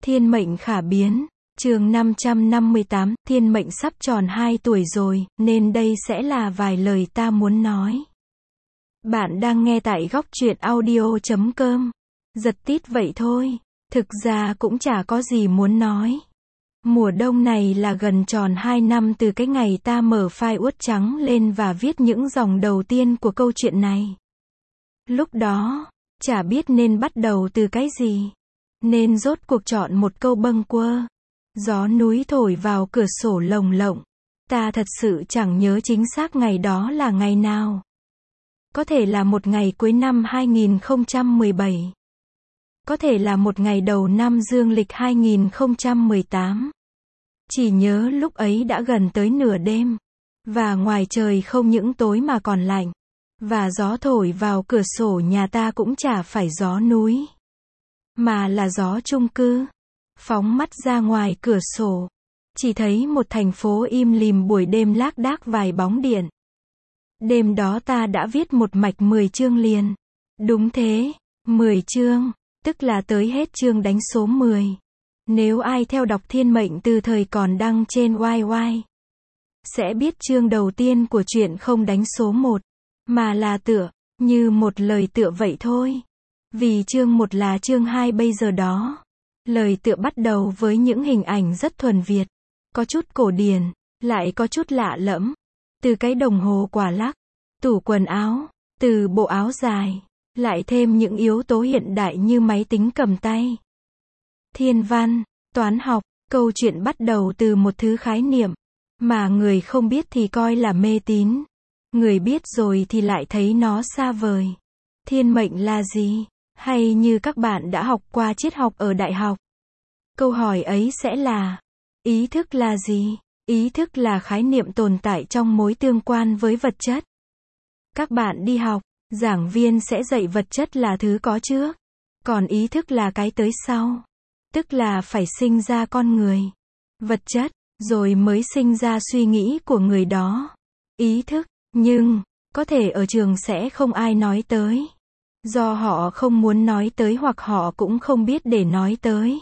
Thiên mệnh khả biến. Chương 558, thiên mệnh sắp tròn 2 tuổi rồi, nên đây sẽ là vài lời ta muốn nói. Bạn đang nghe tại góc truyện audio.com. Giật tít vậy thôi. Thực ra cũng chả có gì muốn nói. Mùa đông này là gần tròn 2 năm từ cái ngày ta mở file Word trắng lên và viết những dòng đầu tiên của câu chuyện này. Lúc đó, chả biết nên bắt đầu từ cái gì. Nên rốt cuộc chọn một câu bâng quơ. Gió núi thổi vào cửa sổ lồng lộng. Ta thật sự chẳng nhớ chính xác ngày đó là ngày nào. Có thể là một ngày cuối năm 2017. Có thể là một ngày đầu năm dương lịch 2018. Chỉ nhớ lúc ấy đã gần tới nửa đêm. Và ngoài trời không những tối mà còn lạnh. Và gió thổi vào cửa sổ nhà ta cũng chả phải gió núi. Mà là gió chung cư. Phóng mắt ra ngoài cửa sổ. Chỉ thấy một thành phố im lìm buổi đêm lác đác vài bóng điện. Đêm đó ta đã viết một mạch 10 chương liền. Đúng thế, 10 chương, tức là tới hết chương đánh số 10. Nếu ai theo đọc thiên mệnh từ thời còn đăng trên YY, sẽ biết chương đầu tiên của chuyện không đánh số 1, mà là tựa, như một lời tựa vậy thôi. Vì chương 1 là chương 2 bây giờ đó. Lời tựa bắt đầu với những hình ảnh rất thuần Việt, có chút cổ điển, lại có chút lạ lẫm. Từ cái đồng hồ quả lắc, tủ quần áo, từ bộ áo dài, lại thêm những yếu tố hiện đại như máy tính cầm tay. Thiên văn, toán học, câu chuyện bắt đầu từ một thứ khái niệm, mà người không biết thì coi là mê tín. Người biết rồi thì lại thấy nó xa vời. Thiên mệnh là gì? Hay như các bạn đã học qua triết học ở đại học? Câu hỏi ấy sẽ là, ý thức là gì? Ý thức là khái niệm tồn tại trong mối tương quan với vật chất. Các bạn đi học, giảng viên sẽ dạy vật chất là thứ có trước, còn ý thức là cái tới sau. Tức là phải sinh ra con người, vật chất, rồi mới sinh ra suy nghĩ của người đó. Ý thức, nhưng, có thể ở trường sẽ không ai nói tới. Do họ không muốn nói tới hoặc họ cũng không biết để nói tới.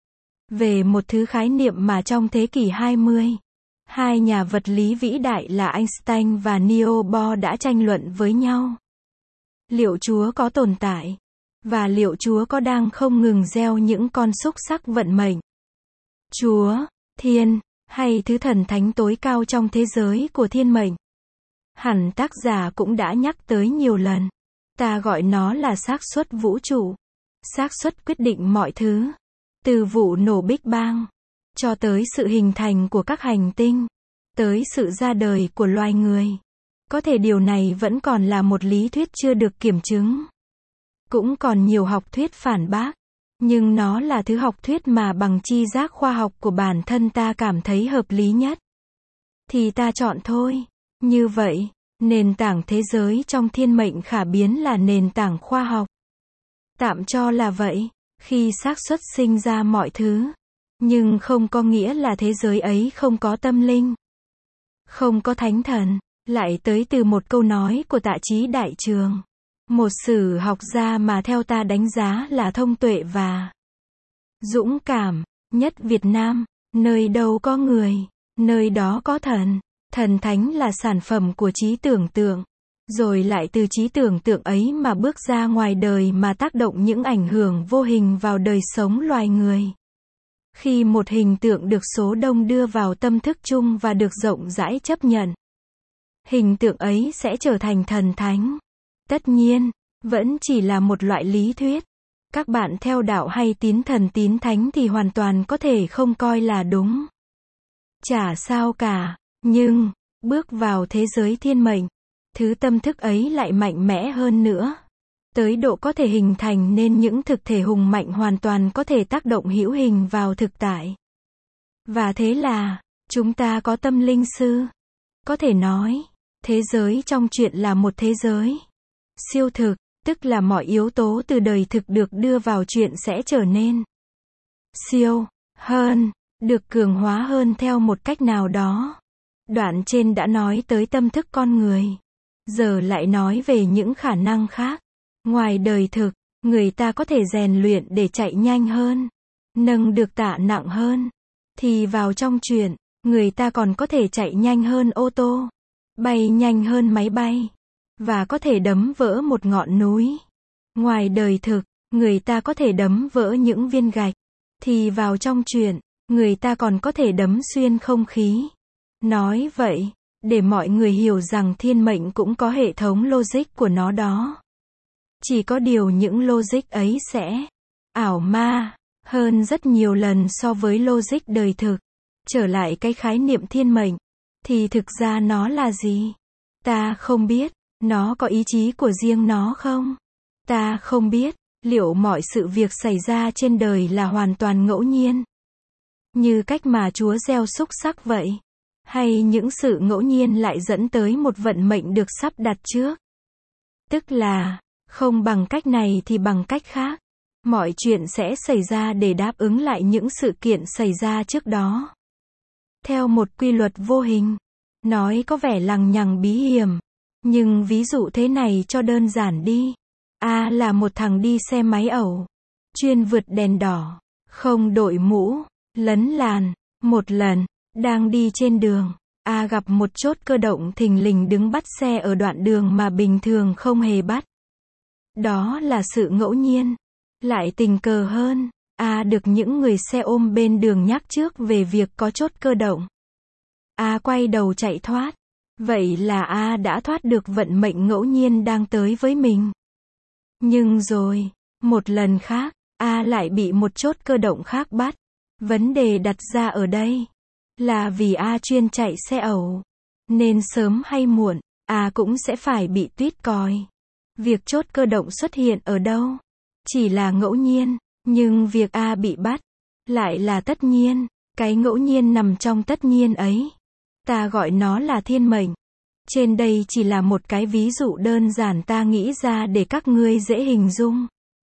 Về một thứ khái niệm mà trong thế kỷ 20, hai nhà vật lý vĩ đại là Einstein và Niels Bohr đã tranh luận với nhau. Liệu Chúa có tồn tại? Và liệu Chúa có đang không ngừng gieo những con xúc xắc vận mệnh? Chúa, thiên, hay thứ thần thánh tối cao trong thế giới của thiên mệnh? Hẳn tác giả cũng đã nhắc tới nhiều lần. Ta gọi nó là xác suất vũ trụ. Xác suất quyết định mọi thứ. Từ vụ nổ Big Bang, cho tới sự hình thành của các hành tinh, tới sự ra đời của loài người. Có thể điều này vẫn còn là một lý thuyết chưa được kiểm chứng. Cũng còn nhiều học thuyết phản bác. Nhưng nó là thứ học thuyết mà bằng tri giác khoa học của bản thân ta cảm thấy hợp lý nhất. Thì ta chọn thôi. Như vậy, nền tảng thế giới trong thiên mệnh khả biến là nền tảng khoa học. Tạm cho là vậy. Khi xác suất sinh ra mọi thứ, nhưng không có nghĩa là thế giới ấy không có tâm linh, không có thánh thần. Lại tới từ một câu nói của Tạ Chí Đại Trường, một sử học gia mà theo ta đánh giá là thông tuệ và dũng cảm nhất Việt Nam. Nơi đâu có người, nơi đó có thần. Thần thánh là sản phẩm của trí tưởng tượng. Rồi lại từ trí tưởng tượng ấy mà bước ra ngoài đời mà tác động những ảnh hưởng vô hình vào đời sống loài người. Khi một hình tượng được số đông đưa vào tâm thức chung và được rộng rãi chấp nhận, hình tượng ấy sẽ trở thành thần thánh. Tất nhiên, vẫn chỉ là một loại lý thuyết. Các bạn theo đạo hay tín thần tín thánh thì hoàn toàn có thể không coi là đúng. Chả sao cả, nhưng, bước vào thế giới thiên mệnh, thứ tâm thức ấy lại mạnh mẽ hơn nữa. Tới độ có thể hình thành nên những thực thể hùng mạnh hoàn toàn có thể tác động hữu hình vào thực tại. Và thế là, chúng ta có tâm linh sư. Có thể nói, thế giới trong chuyện là một thế giới siêu thực, tức là mọi yếu tố từ đời thực được đưa vào chuyện sẽ trở nên siêu hơn, được cường hóa hơn theo một cách nào đó. Đoạn trên đã nói tới tâm thức con người. Giờ lại nói về những khả năng khác. Ngoài đời thực, người ta có thể rèn luyện để chạy nhanh hơn, nâng được tạ nặng hơn. Thì vào trong truyện, người ta còn có thể chạy nhanh hơn ô tô, bay nhanh hơn máy bay, và có thể đấm vỡ một ngọn núi. Ngoài đời thực, người ta có thể đấm vỡ những viên gạch. Thì vào trong truyện, người ta còn có thể đấm xuyên không khí. Nói vậy, để mọi người hiểu rằng thiên mệnh cũng có hệ thống logic của nó đó. Chỉ có điều những logic ấy sẽ ảo ma hơn rất nhiều lần so với logic đời thực. Trở lại cái khái niệm thiên mệnh, thì thực ra nó là gì? Ta không biết, nó có ý chí của riêng nó không? Ta không biết, liệu mọi sự việc xảy ra trên đời là hoàn toàn ngẫu nhiên, như cách mà Chúa gieo xúc xắc vậy? Hay những sự ngẫu nhiên lại dẫn tới một vận mệnh được sắp đặt trước? Tức là, không bằng cách này thì bằng cách khác. Mọi chuyện sẽ xảy ra để đáp ứng lại những sự kiện xảy ra trước đó. Theo một quy luật vô hình. Nói có vẻ lằng nhằng bí hiểm. Nhưng ví dụ thế này cho đơn giản đi. A là một thằng đi xe máy ẩu. Chuyên vượt đèn đỏ. Không đội mũ. Lấn làn. Một lần, đang đi trên đường, A gặp một chốt cơ động thình lình đứng bắt xe ở đoạn đường mà bình thường không hề bắt. Đó là sự ngẫu nhiên. Lại tình cờ hơn, A được những người xe ôm bên đường nhắc trước về việc có chốt cơ động. A quay đầu chạy thoát. Vậy là A đã thoát được vận mệnh ngẫu nhiên đang tới với mình. Nhưng rồi, một lần khác, A lại bị một chốt cơ động khác bắt. Vấn đề đặt ra ở đây là vì A chuyên chạy xe ẩu, nên sớm hay muộn, A cũng sẽ phải bị tuýt còi. Việc chốt cơ động xuất hiện ở đâu? Chỉ là ngẫu nhiên, nhưng việc A bị bắt lại là tất nhiên. Cái ngẫu nhiên nằm trong tất nhiên ấy. Ta gọi nó là thiên mệnh. Trên đây chỉ là một cái ví dụ đơn giản ta nghĩ ra để các ngươi dễ hình dung.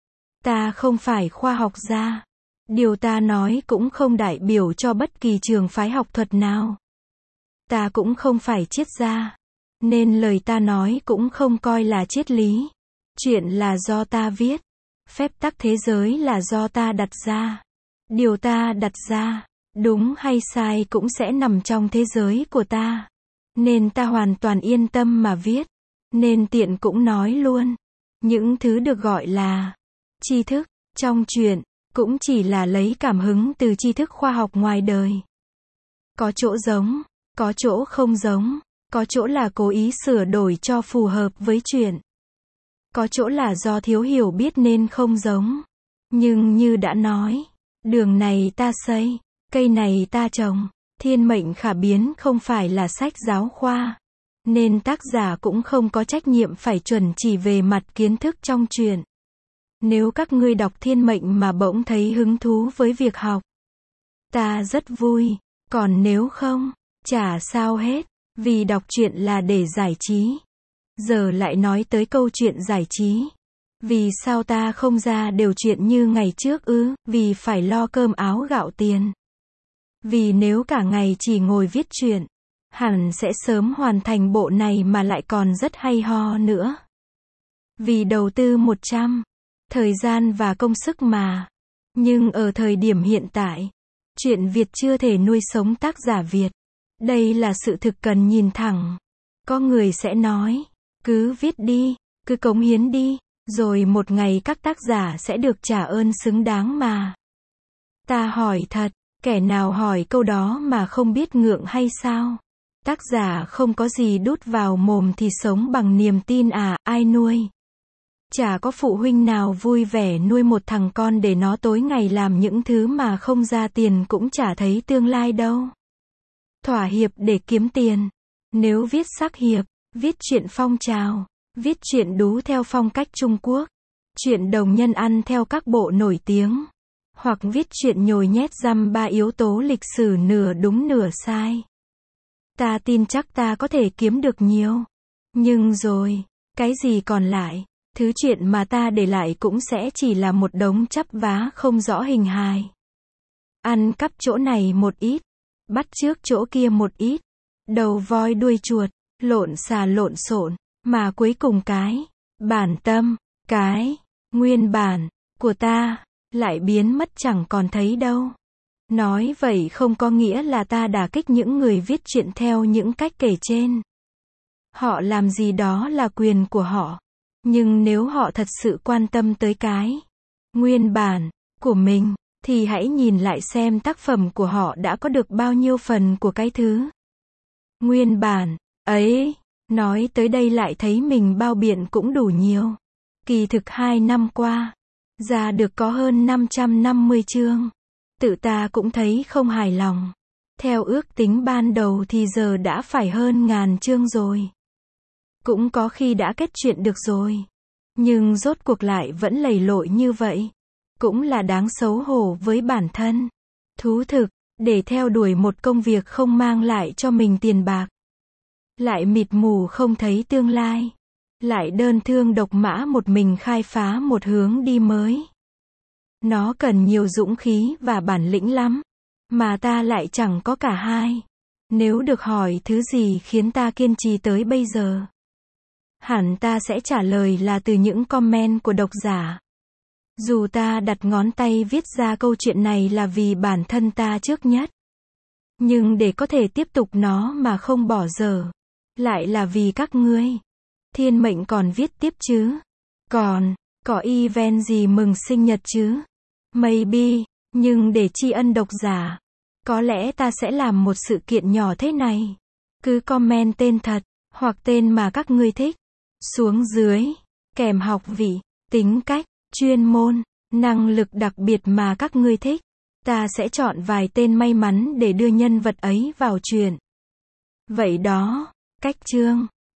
Ta không phải khoa học gia. Điều ta nói cũng không đại biểu cho bất kỳ trường phái học thuật nào. Ta cũng không phải triết gia. Nên lời ta nói cũng không coi là triết lý. Chuyện là do ta viết. Phép tắc thế giới là do ta đặt ra. Điều ta đặt ra, đúng hay sai cũng sẽ nằm trong thế giới của ta. Nên ta hoàn toàn yên tâm mà viết. Nên tiện cũng nói luôn. Những thứ được gọi là tri thức trong truyện cũng chỉ là lấy cảm hứng từ tri thức khoa học ngoài đời. Có chỗ giống, có chỗ không giống, có chỗ là cố ý sửa đổi cho phù hợp với truyện. Có chỗ là do thiếu hiểu biết nên không giống. Nhưng như đã nói, đường này ta xây, cây này ta trồng, thiên mệnh khả biến không phải là sách giáo khoa. Nên tác giả cũng không có trách nhiệm phải chuẩn chỉ về mặt kiến thức trong truyện. Nếu các ngươi đọc thiên mệnh mà bỗng thấy hứng thú với việc học, ta rất vui. Còn nếu không, chả sao hết. Vì đọc truyện là để giải trí. Giờ lại nói tới câu chuyện giải trí. Vì sao ta không ra đều chuyện như ngày trước ư? Vì phải lo cơm áo gạo tiền. Vì nếu cả ngày chỉ ngồi viết truyện, hẳn sẽ sớm hoàn thành bộ này mà lại còn rất hay ho nữa. Vì đầu tư 100, thời gian và công sức mà. Nhưng ở thời điểm hiện tại, truyện Việt chưa thể nuôi sống tác giả Việt. Đây là sự thực cần nhìn thẳng. Có người sẽ nói, cứ viết đi, cứ cống hiến đi, rồi một ngày các tác giả sẽ được trả ơn xứng đáng mà. Ta hỏi thật, kẻ nào hỏi câu đó mà không biết ngượng hay sao? Tác giả không có gì đút vào mồm thì sống bằng niềm tin à, ai nuôi? Chả có phụ huynh nào vui vẻ nuôi một thằng con để nó tối ngày làm những thứ mà không ra tiền cũng chả thấy tương lai đâu. Thỏa hiệp để kiếm tiền. Nếu viết sắc hiệp, viết truyện phong trào, viết truyện đú theo phong cách Trung Quốc, truyện đồng nhân ăn theo các bộ nổi tiếng, hoặc viết truyện nhồi nhét dăm ba yếu tố lịch sử nửa đúng nửa sai, ta tin chắc ta có thể kiếm được nhiều. Nhưng rồi, cái gì còn lại? Thứ chuyện mà ta để lại cũng sẽ chỉ là một đống chắp vá không rõ hình hài. Ăn cắp chỗ này một ít, bắt chước chỗ kia một ít, đầu voi đuôi chuột, lộn xà lộn xộn, mà cuối cùng cái bản tâm, cái nguyên bản của ta lại biến mất chẳng còn thấy đâu. Nói vậy không có nghĩa là ta đả kích những người viết truyện theo những cách kể trên. Họ làm gì đó là quyền của họ. Nhưng nếu họ thật sự quan tâm tới cái nguyên bản của mình, thì hãy nhìn lại xem tác phẩm của họ đã có được bao nhiêu phần của cái thứ nguyên bản ấy. Nói tới đây lại thấy mình bao biện cũng đủ nhiều. Kỳ thực 2 năm qua, ra được có hơn 550 chương. Tự ta cũng thấy không hài lòng. Theo ước tính ban đầu thì giờ đã phải hơn 1000 chương rồi. Cũng có khi đã kết truyện được rồi. Nhưng rốt cuộc lại vẫn lầy lội như vậy. Cũng là đáng xấu hổ với bản thân. Thú thực, để theo đuổi một công việc không mang lại cho mình tiền bạc. Lại mịt mù không thấy tương lai. Lại đơn thương độc mã một mình khai phá một hướng đi mới. Nó cần nhiều dũng khí và bản lĩnh lắm. Mà ta lại chẳng có cả hai. Nếu được hỏi thứ gì khiến ta kiên trì tới bây giờ, hẳn ta sẽ trả lời là từ những comment của độc giả. Dù ta đặt ngón tay viết ra câu chuyện này là vì bản thân ta trước nhất. Nhưng để có thể tiếp tục nó mà không bỏ dở, lại là vì các ngươi. Thiên mệnh còn viết tiếp chứ? Còn, có event gì mừng sinh nhật chứ? Maybe, nhưng để tri ân độc giả, có lẽ ta sẽ làm một sự kiện nhỏ thế này. Cứ comment tên thật, hoặc tên mà các ngươi thích, xuống dưới, kèm học vị, tính cách, chuyên môn, năng lực đặc biệt mà các ngươi thích. Ta sẽ chọn vài tên may mắn để đưa nhân vật ấy vào truyện. Vậy đó, cách chương.